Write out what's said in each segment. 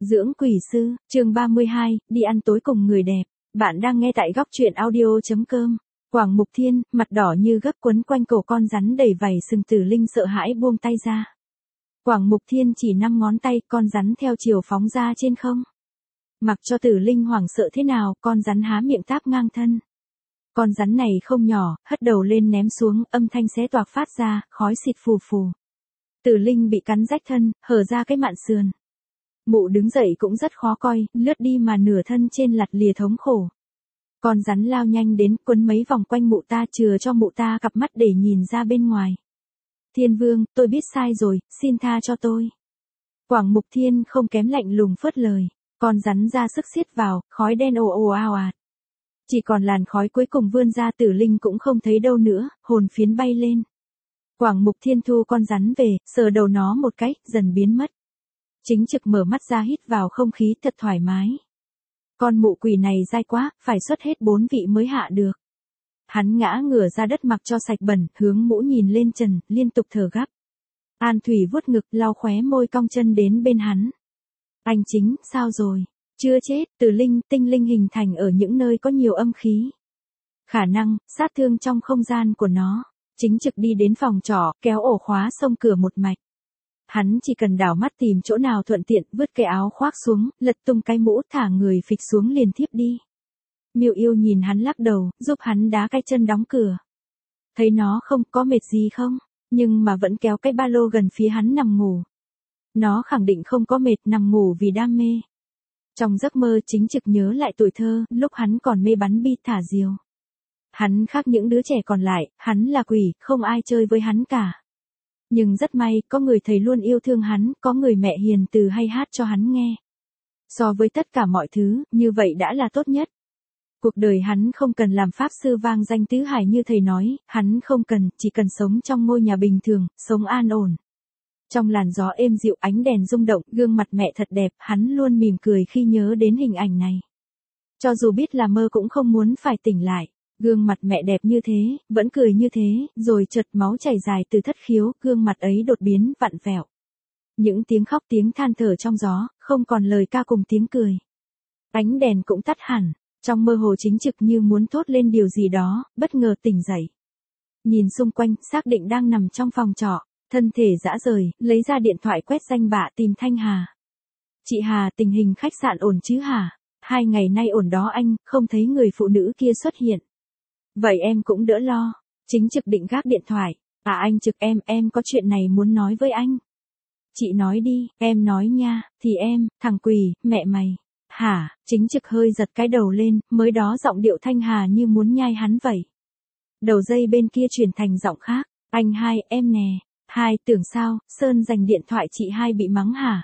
Dưỡng quỷ sư, chương 32, đi ăn tối cùng người đẹp. Bạn đang nghe tại góc truyện audio.com. Quảng Mục Thiên, mặt đỏ như gấp quấn quanh cổ con rắn đầy vảy sừng. Tử Linh sợ hãi buông tay ra. Quảng Mục Thiên chỉ 5 ngón tay, con rắn theo chiều phóng ra trên không. Mặc cho Tử Linh hoảng sợ thế nào, con rắn há miệng táp ngang thân. Con rắn này không nhỏ, hất đầu lên ném xuống, âm thanh xé toạc phát ra, khói xịt phù phù. Tử Linh bị cắn rách thân, hở ra cái mạn sườn. Mụ đứng dậy cũng rất khó coi, lướt đi mà nửa thân trên lặt lìa thống khổ. Con rắn lao nhanh đến, quấn mấy vòng quanh mụ ta, chừa cho mụ ta cặp mắt để nhìn ra bên ngoài. Thiên Vương, tôi biết sai rồi, xin tha cho tôi. Quảng Mục Thiên không kém lạnh lùng phớt lời. Con rắn ra sức xiết vào, khói đen ồ ồ ào ạt. Chỉ còn làn khói cuối cùng vươn ra. Tử Linh cũng không thấy đâu nữa, hồn phiến bay lên. Quảng Mục Thiên thu con rắn về, sờ đầu nó một cái, dần biến mất. Chính Trực mở mắt ra hít vào không khí thật thoải mái. Con mụ quỷ này dai quá, phải xuất hết 4 vị mới hạ được. Hắn ngã ngửa ra đất mặc cho sạch bẩn, hướng mũ nhìn lên trần, liên tục thở gấp. An Thủy vuốt ngực, lau khóe môi cong chân đến bên hắn. Anh Chính, sao rồi? Chưa chết. Tử Linh, tinh linh hình thành ở những nơi có nhiều âm khí. Khả năng, sát thương trong không gian của nó. Chính Trực đi đến phòng trọ, kéo ổ khóa xông cửa một mạch. Hắn chỉ cần đảo mắt tìm chỗ nào thuận tiện, vứt cái áo khoác xuống, lật tung cái mũ, thả người phịch xuống liền thiếp đi. Miêu Yêu nhìn hắn lắc đầu, giúp hắn đá cái chân đóng cửa. Thấy nó không có mệt gì không, nhưng mà vẫn kéo cái ba lô gần phía hắn nằm ngủ. Nó khẳng định không có mệt, nằm ngủ vì đam mê. Trong giấc mơ Chính Trực nhớ lại tuổi thơ, lúc hắn còn mê bắn bi thả diều. Hắn khác những đứa trẻ còn lại, hắn là quỷ, không ai chơi với hắn cả. Nhưng rất may, có người thầy luôn yêu thương hắn, có người mẹ hiền từ hay hát cho hắn nghe. So với tất cả mọi thứ, như vậy đã là tốt nhất. Cuộc đời hắn không cần làm pháp sư vang danh tứ hải như thầy nói, hắn không cần, chỉ cần sống trong ngôi nhà bình thường, sống an ổn. Trong làn gió êm dịu, ánh đèn rung động, gương mặt mẹ thật đẹp, hắn luôn mỉm cười khi nhớ đến hình ảnh này. Cho dù biết là mơ cũng không muốn phải tỉnh lại. Gương mặt mẹ đẹp như thế, vẫn cười như thế, rồi chợt máu chảy dài từ thất khiếu, gương mặt ấy đột biến, vặn vẹo. Những tiếng khóc tiếng than thở trong gió, không còn lời ca cùng tiếng cười. Ánh đèn cũng tắt hẳn, trong mơ hồ Chính Trực như muốn thốt lên điều gì đó, bất ngờ tỉnh dậy. Nhìn xung quanh, xác định đang nằm trong phòng trọ, thân thể rã rời, lấy ra điện thoại quét danh bạ tìm Thanh Hà. Chị Hà, tình hình khách sạn ổn chứ hả? 2 ngày nay ổn đó anh, không thấy người phụ nữ kia xuất hiện. Vậy em cũng đỡ lo. Chính Trực định gác điện thoại. À anh Trực, em có chuyện này muốn nói với anh. Chị nói đi, em nói nha, thì em, thằng quỷ, mẹ mày. Hả? Chính Trực hơi giật cái đầu lên, mới đó giọng điệu Thanh Hà như muốn nhai hắn vậy. Đầu dây bên kia chuyển thành giọng khác. Anh Hai, em nè. Hai, tưởng sao, Sơn giành điện thoại chị Hai bị mắng hả?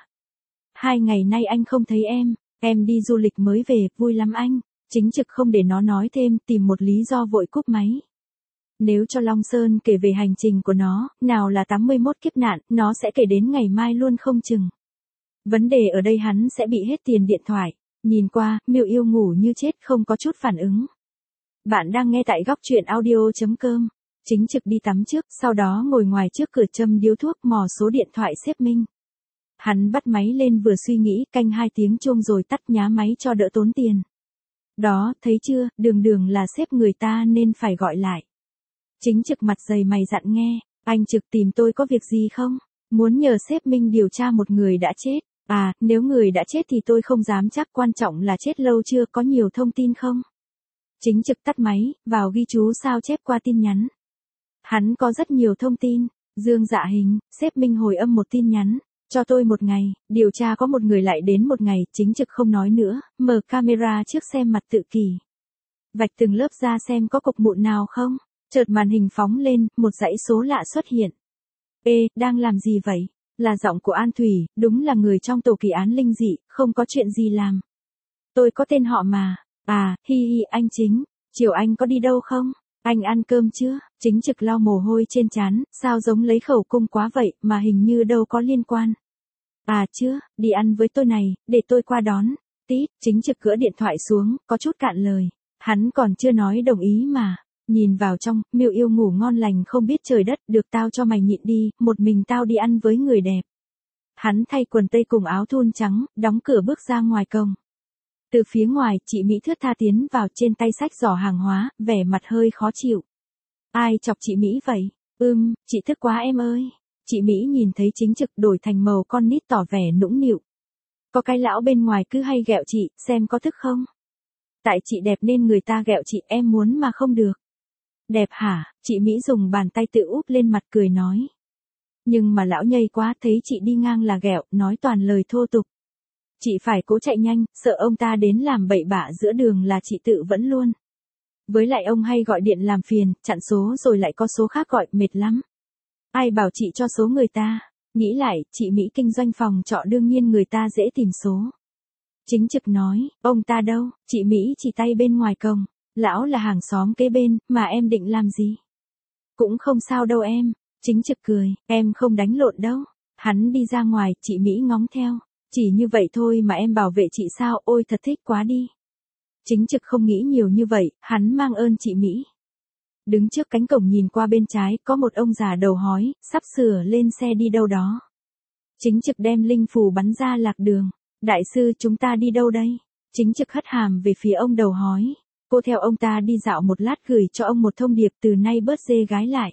2 ngày nay anh không thấy em đi du lịch mới về, vui lắm anh. Chính Trực không để nó nói thêm, tìm một lý do vội cúp máy. Nếu cho Long Sơn kể về hành trình của nó, nào là 81 kiếp nạn, nó sẽ kể đến ngày mai luôn không chừng. Vấn đề ở đây hắn sẽ bị hết tiền điện thoại. Nhìn qua, Miêu Yêu ngủ như chết không có chút phản ứng. Bạn đang nghe tại góc truyện audio.com. Chính Trực đi tắm trước, sau đó ngồi ngoài trước cửa châm điếu thuốc, mò số điện thoại xếp Minh. Hắn bắt máy lên vừa suy nghĩ, canh 2 tiếng chuông rồi tắt, nhá máy cho đỡ tốn tiền. Đó, thấy chưa, đường là sếp người ta nên phải gọi lại. Chính Trực mặt dày mày dặn nghe, anh Trực tìm tôi có việc gì không? Muốn nhờ sếp Minh điều tra một người đã chết. À, nếu người đã chết thì tôi không dám chắc, quan trọng là chết lâu chưa, có nhiều thông tin không? Chính Trực tắt máy, vào ghi chú sao chép qua tin nhắn. Hắn có rất nhiều thông tin. Dương Dạ Hình, sếp Minh hồi âm một tin nhắn. Cho tôi 1 ngày, điều tra có một người lại đến 1 ngày. Chính Trực không nói nữa, mở camera trước xem mặt tự kỷ. Vạch từng lớp ra xem có cục mụn nào không. Chợt màn hình phóng lên, một dãy số lạ xuất hiện. Ê, đang làm gì vậy? Là giọng của An Thủy, đúng là người trong tổ kỳ án linh dị, không có chuyện gì làm. Tôi có tên họ mà. À, hi hi, anh Chính, chiều anh có đi đâu không? Anh ăn cơm chưa? Chính Trực lau mồ hôi trên trán, sao giống lấy khẩu cung quá vậy, mà hình như đâu có liên quan. À chưa, đi ăn với tôi này, để tôi qua đón. Tít, Chính Trực gỡ điện thoại xuống, có chút cạn lời. Hắn còn chưa nói đồng ý mà. Nhìn vào trong, Miêu Yêu ngủ ngon lành không biết trời đất, được tao cho mày nhịn đi, một mình tao đi ăn với người đẹp. Hắn thay quần tây cùng áo thun trắng, đóng cửa bước ra ngoài cổng. Từ phía ngoài, chị Mỹ thướt tha tiến vào, trên tay xách giỏ hàng hóa, vẻ mặt hơi khó chịu. Ai chọc chị Mỹ vậy? Chị thức quá em ơi. Chị Mỹ nhìn thấy Chính Trực đổi thành màu con nít tỏ vẻ nũng nịu. Có cái lão bên ngoài cứ hay ghẹo chị, xem có thức không? Tại chị đẹp nên người ta ghẹo chị, em muốn mà không được. Đẹp hả? Chị Mỹ dùng bàn tay tự úp lên mặt cười nói. Nhưng mà lão nhây quá, thấy chị đi ngang là ghẹo, nói toàn lời thô tục. Chị phải cố chạy nhanh, sợ ông ta đến làm bậy bạ giữa đường là chị tự vẫn luôn. Với lại ông hay gọi điện làm phiền, chặn số rồi lại có số khác gọi, mệt lắm. Ai bảo chị cho số người ta? Nghĩ lại, chị Mỹ kinh doanh phòng trọ đương nhiên người ta dễ tìm số. Chính Trực nói, ông ta đâu? Chị Mỹ chỉ tay bên ngoài cổng. Lão là hàng xóm kế bên, mà em định làm gì? Cũng không sao đâu em. Chính Trực cười, em không đánh lộn đâu. Hắn đi ra ngoài, chị Mỹ ngóng theo. Chỉ như vậy thôi mà em bảo vệ chị sao, ôi thật thích quá đi. Chính Trực không nghĩ nhiều như vậy, hắn mang ơn chị Mỹ. Đứng trước cánh cổng nhìn qua bên trái, có một ông già đầu hói, sắp sửa lên xe đi đâu đó. Chính Trực đem linh phù bắn ra lạc đường. Đại sư, chúng ta đi đâu đây? Chính Trực hất hàm về phía ông đầu hói. Cô theo ông ta đi dạo một lát, gửi cho ông một thông điệp, từ nay bớt dê gái lại.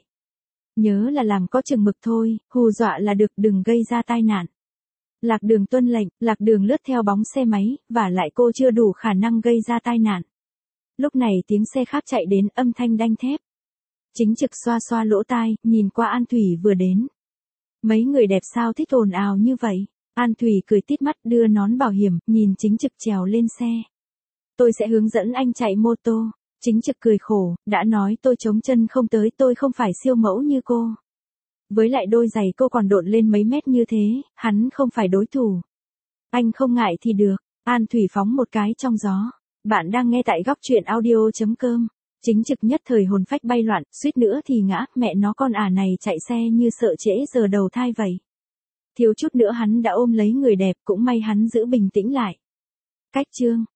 Nhớ là làm có chừng mực thôi, hù dọa là được, đừng gây ra tai nạn. Lạc đường tuân lệnh, lạc đường lướt theo bóng xe máy, và lại cô chưa đủ khả năng gây ra tai nạn. Lúc này tiếng xe khác chạy đến, âm thanh đanh thép. Chính Trực xoa xoa lỗ tai, nhìn qua An Thủy vừa đến. Mấy người đẹp sao thích ồn ào như vậy? An Thủy cười tít mắt, đưa nón bảo hiểm, nhìn Chính Trực trèo lên xe. Tôi sẽ hướng dẫn anh chạy mô tô. Chính Trực cười khổ, đã nói tôi chống chân không tới, tôi không phải siêu mẫu như cô. Với lại đôi giày cô còn độn lên mấy mét như thế, hắn không phải đối thủ. Anh không ngại thì được. An Thủy phóng một cái trong gió. Bạn đang nghe tại góc truyện audio.com. Chính Trực nhất thời hồn phách bay loạn, suýt nữa thì ngã, mẹ nó con này chạy xe như sợ trễ giờ đầu thai vậy. Thiếu chút nữa hắn đã ôm lấy người đẹp, cũng may hắn giữ bình tĩnh lại. Cách chương